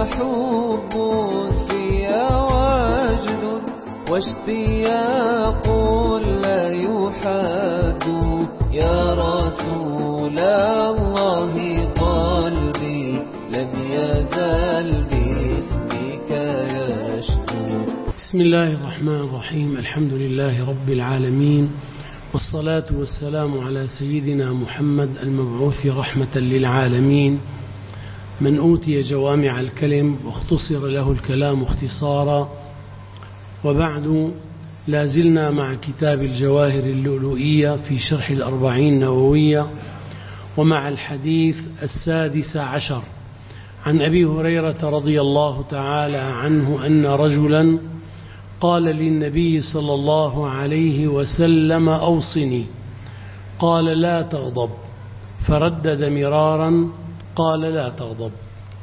حب في وجد واشتياق لا يحد يا رسول الله قلبي لم يزل باسمك يشكو. بسم الله الرحمن الرحيم. الحمد لله رب العالمين، والصلاة والسلام على سيدنا محمد المبعوث رحمة للعالمين، من أوتي جوامع الكلم واختصر له الكلام اختصارا. وبعد، لازلنا مع كتاب الجواهر اللؤلؤية في شرح الأربعين النووية، ومع الحديث 16 عن أبي هريرة رضي الله تعالى عنه أن رجلا قال للنبي صلى الله عليه وسلم: أوصني. قال: لا تغضب. فردد مرارا قال: لا تغضب.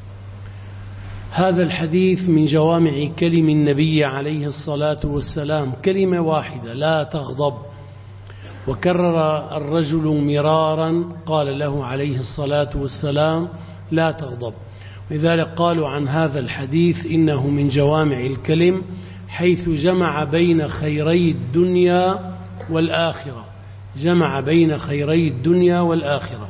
هذا الحديث من جوامع كلم النبي عليه الصلاة والسلام، كلمة واحدة: لا تغضب. وكرر الرجل مرارا قال له عليه الصلاة والسلام: لا تغضب. لذلك قالوا عن هذا الحديث إنه من جوامع الكلم، حيث جمع بين خيري الدنيا والآخرة، جمع بين خيري الدنيا والآخرة.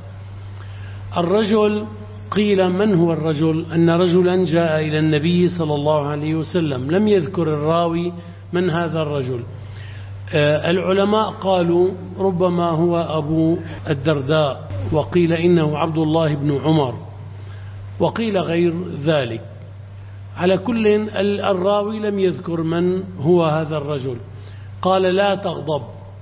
الرجل، قيل من هو الرجل؟ أن رجلا جاء إلى النبي صلى الله عليه وسلم، لم يذكر الراوي من هذا الرجل. العلماء قالوا ربما هو أبو الدرداء، وقيل إنه عبد الله بن عمر، وقيل غير ذلك. على كل، الراوي لم يذكر من هو هذا الرجل. قال: لا تغضب.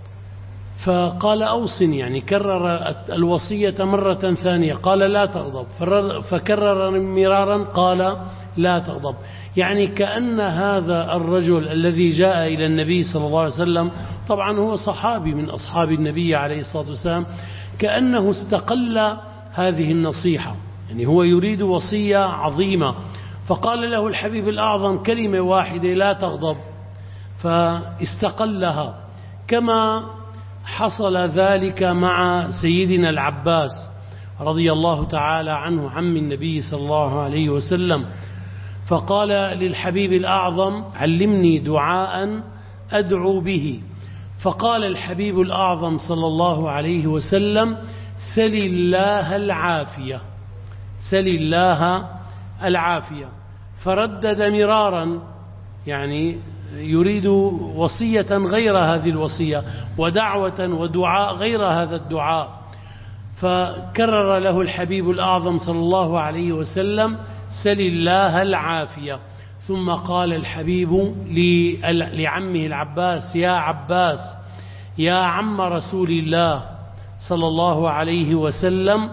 فقال: أوصني، يعني كرر الوصية مرة ثانية، قال: لا تغضب. فكرر مرارا قال: لا تغضب. يعني كأن هذا الرجل الذي جاء إلى النبي صلى الله عليه وسلم، طبعا هو صحابي من أصحاب النبي عليه الصلاة والسلام، كأنه استقل هذه النصيحة، يعني هو يريد وصية عظيمة. فقال له الحبيب الأعظم كلمة واحدة: لا تغضب، فاستقلها. كما حصل ذلك مع سيدنا العباس رضي الله تعالى عنه عم النبي صلى الله عليه وسلم، فقال للحبيب الأعظم: علمني دعاء أدعو به. فقال الحبيب الأعظم صلى الله عليه وسلم: سل الله العافية، سل الله العافية. فردد مرارا، يعني يريد وصية غير هذه الوصية، ودعوة ودعاء غير هذا الدعاء. فكرر له الحبيب الأعظم صلى الله عليه وسلم: سل الله العافية. ثم قال الحبيب لعمه العباس: يا عباس، يا عم رسول الله صلى الله عليه وسلم،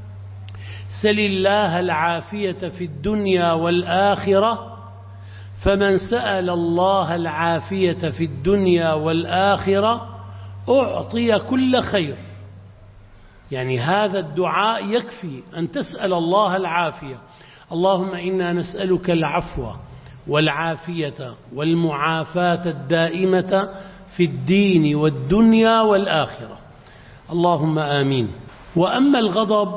سل الله العافية في الدنيا والآخرة، فمن سأل الله العافية في الدنيا والآخرة أعطي كل خير. يعني هذا الدعاء يكفي أن تسأل الله العافية. اللهم إنا نسألك العفو والعافية والمعافاة الدائمة في الدين والدنيا والآخرة، اللهم آمين. وأما الغضب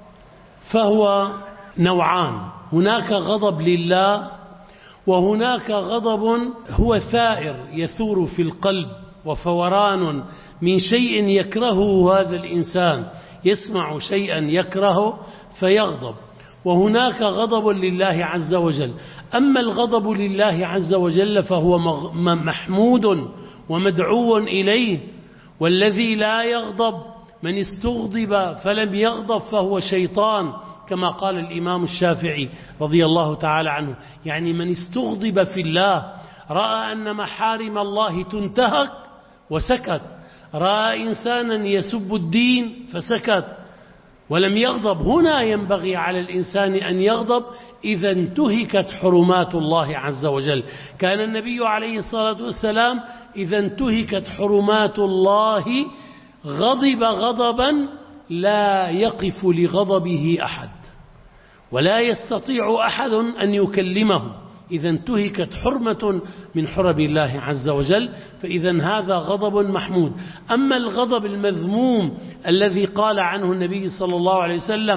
فهو نوعان: هناك غضب لله، وهناك غضب هو ثائر يثور في القلب، وفوران من شيء يكرهه هذا الإنسان، يسمع شيئا يكرهه فيغضب. وهناك غضب لله عز وجل. أما الغضب لله عز وجل فهو محمود ومدعو إليه، والذي لا يغضب، من استغضب فلم يغضب فهو شيطان، كما قال الإمام الشافعي رضي الله تعالى عنه. يعني من استغضب في الله، رأى أن محارم الله تنتهك وسكت، رأى إنسانا يسب الدين فسكت ولم يغضب. هنا ينبغي على الإنسان أن يغضب إذا انتهكت حرمات الله عز وجل. كان النبي عليه الصلاة والسلام إذا انتهكت حرمات الله غضب غضبا لا يقف لغضبه أحد، ولا يستطيع أحد أن يكلمه إذا انتهكت حرمة من حرم الله عز وجل، فإذا هذا غضب محمود. أما الغضب المذموم الذي قال عنه النبي صلى الله عليه وسلم: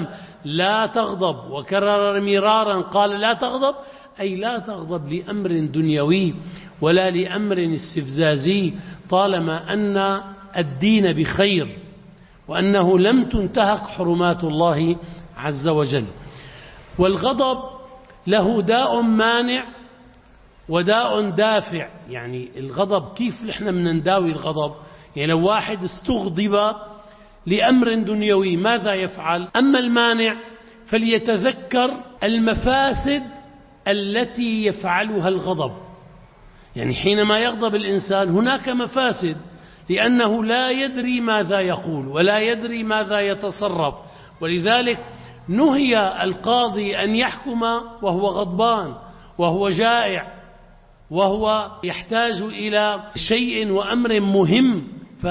لا تغضب، وكرر مرارا قال لا تغضب، أي لا تغضب لأمر دنيوي ولا لأمر استفزازي، طالما أن الدين بخير وأنه لم تنتهك حرمات الله عز وجل. والغضب له داء مانع وداء دافع. يعني الغضب كيف نحن بنداوي الغضب؟ يعني لو واحد استغضب لأمر دنيوي ماذا يفعل؟ أما المانع فليتذكر المفاسد التي يفعلها الغضب. يعني حينما يغضب الإنسان هناك مفاسد، لأنه لا يدري ماذا يقول ولا يدري ماذا يتصرف، ولذلك نهي القاضي أن يحكم وهو غضبان وهو جائع وهو يحتاج إلى شيء وأمر مهم،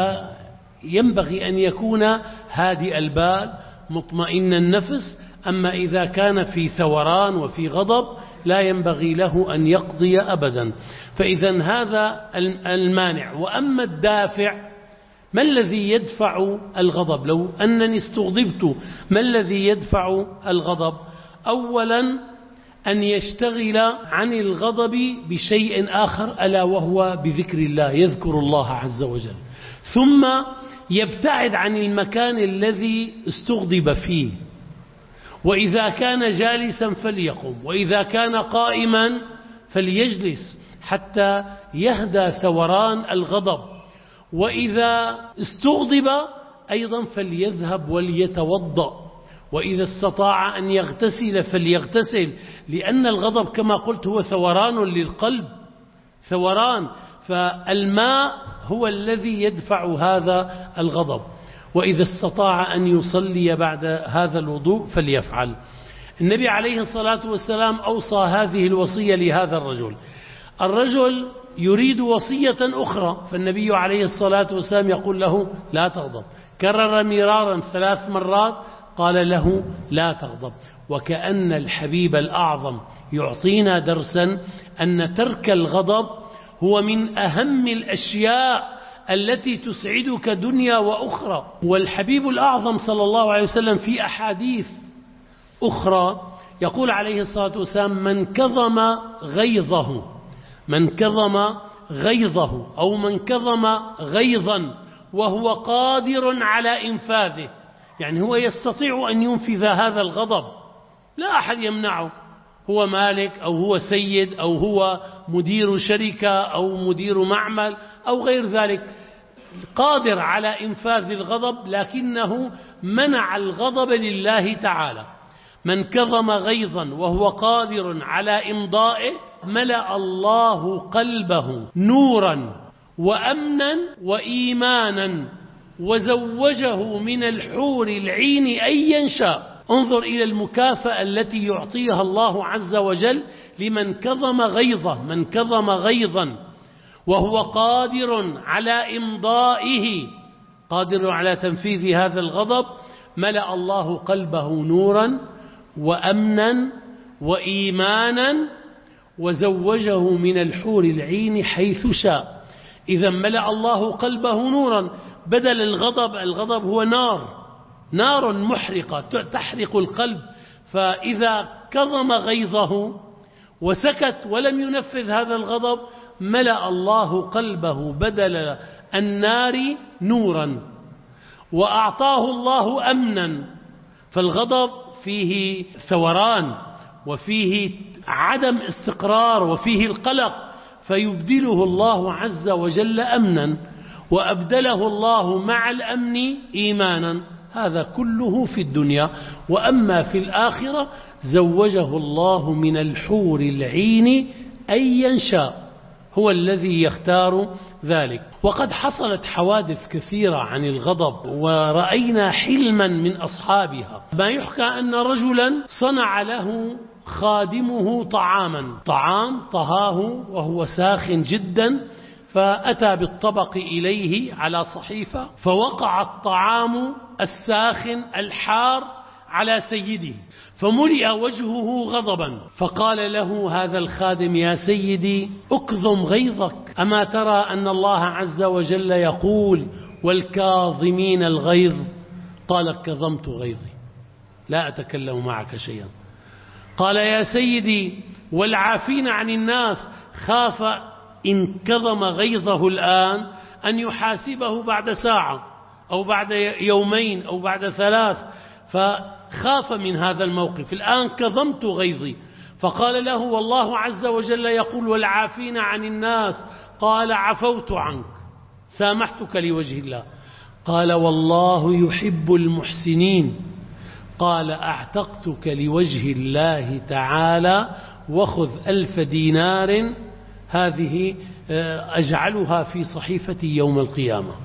فينبغي أن يكون هادئ البال مطمئن النفس. أما إذا كان في ثوران وفي غضب لا ينبغي له أن يقضي أبدا. فإذا هذا المانع. وأما الدافع، ما الذي يدفع الغضب؟ لو أنني استغضبت ما الذي يدفع الغضب؟ أولا أن يشتغل عن الغضب بشيء آخر، ألا وهو بذكر الله، يذكر الله عز وجل، ثم يبتعد عن المكان الذي استغضب فيه، وإذا كان جالسا فليقم، وإذا كان قائما فليجلس حتى يهدى ثوران الغضب، وإذا استغضب أيضا فليذهب وليتوضأ، وإذا استطاع أن يغتسل فليغتسل، لأن الغضب كما قلت هو ثوران للقلب، ثوران، فالماء هو الذي يدفع هذا الغضب. وإذا استطاع أن يصلي بعد هذا الوضوء فليفعل. النبي عليه الصلاة والسلام أوصى هذه الوصية لهذا الرجل يريد وصية أخرى، فالنبي عليه الصلاة والسلام يقول له لا تغضب، كرر مرارا 3 مرات قال له لا تغضب. وكأن الحبيب الأعظم يعطينا درسا أن ترك الغضب هو من أهم الأشياء التي تسعدك دنيا وأخرى. والحبيب الأعظم صلى الله عليه وسلم في أحاديث أخرى يقول عليه الصلاة والسلام من كظم غيظه أو من كظم غيظا وهو قادر على إنفاذه، يعني هو يستطيع أن ينفذ هذا الغضب، لا أحد يمنعه، هو مالك أو هو سيد أو هو مدير شركة أو مدير معمل أو غير ذلك، قادر على إنفاذ الغضب، لكنه منع الغضب لله تعالى. من كظم غيظا وهو قادر على إمضائه ملأ الله قلبه نورا وأمنا وإيمانا وزوجه من الحور العين أيا شاء. انظر إلى المكافأة التي يعطيها الله عز وجل لمن كظم غيظه، من كظم غيظا وهو قادر على إمضائه، قادر على تنفيذ هذا الغضب، ملأ الله قلبه نورا وأمنا وإيمانا وزوجه من الحور العين حيث شاء. إذا ملأ الله قلبه نورا، بدل الغضب هو نار محرقة تحرق القلب، فإذا كظم غيظه وسكت ولم ينفذ هذا الغضب ملأ الله قلبه بدل النار نورا، وأعطاه الله أمنا. فالغضب فيه ثوران وفيه عدم استقرار وفيه القلق، فيبدله الله عز وجل أمنا، وأبدله الله مع الأمن إيمانا. هذا كله في الدنيا. وأما في الآخرة زوجه الله من الحور العين أيا شاء، هو الذي يختار ذلك. وقد حصلت حوادث كثيرة عن الغضب ورأينا حلما من أصحابها. ما يحكى أن رجلا صنع له خادمه طعام طهاه وهو ساخن جدا، فأتى بالطبق إليه على صحيفة، فوقع الطعام الساخن الحار على سيده، فملئ وجهه غضبا، فقال له هذا الخادم يا سيدي اكظم غيظك، أما ترى أن الله عز وجل يقول والكاظمين الغيظ؟ قال كظمت غيظي. لا أتكلم معك شيئا. قال يا سيدي والعافين عن الناس، خاف إن كظم غيظه الآن أن يحاسبه بعد ساعة أو بعد يومين أو بعد 3، فخاف من هذا الموقف. الآن كظمت غيظي، فقال له والله عز وجل يقول والعافين عن الناس، قال عفوت عنك سامحتك لوجه الله. قال والله يحب المحسنين، قال أعتقتك لوجه الله تعالى، وخذ 1000 دينار هذه أجعلها في صحيفتي يوم القيامة.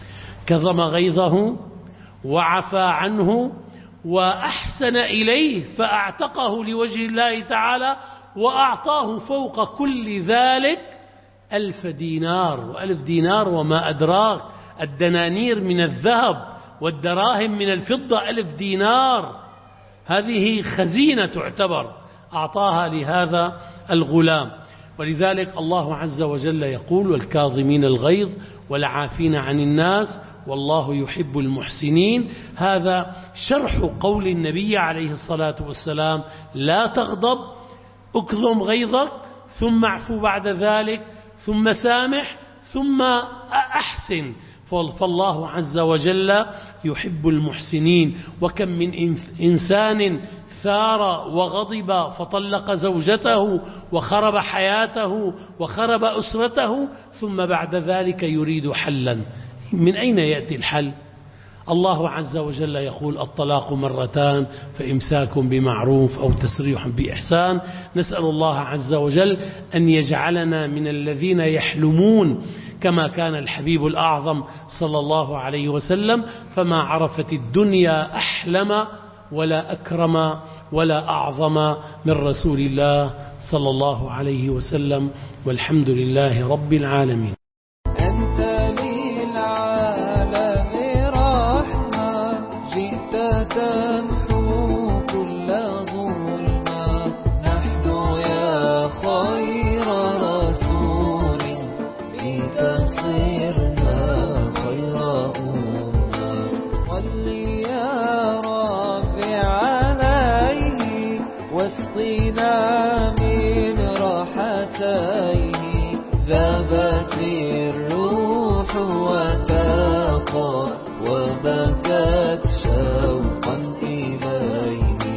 كظم غيظه وعفى عنه وأحسن إليه فأعتقه لوجه الله تعالى، وأعطاه فوق كل ذلك 1000 دينار. و1000 دينار وما أدراك، الدنانير من الذهب والدراهم من الفضة. 1000 دينار هذه خزينة تعتبر، أعطاها لهذا الغلام. ولذلك الله عز وجل يقول والكاظمين الغيظ والعافين عن الناس والله يحب المحسنين. هذا شرح قول النبي عليه الصلاة والسلام لا تغضب، اكظم غيظك ثم اعفو بعد ذلك ثم سامح ثم أحسن. فالله عز وجل يحب المحسنين. وكم من إنسان ثار وغضب فطلق زوجته وخرب حياته وخرب أسرته، ثم بعد ذلك يريد حلا. من أين يأتي الحل؟ الله عز وجل يقول الطلاق مرتان، فإمساك بمعروف أو تسريح بإحسان. نسأل الله عز وجل أن يجعلنا من الذين يحلمون كما كان الحبيب الأعظم صلى الله عليه وسلم، فما عرفت الدنيا أحلم ولا أكرم ولا أعظم من رسول الله صلى الله عليه وسلم، والحمد لله رب العالمين. أنت للعالم رحمة، جئت تمحو كل ظلمة. نحن يا خير رسول بك صرنا خير أمة. صل يا ربي عليه واسقنا من راحتك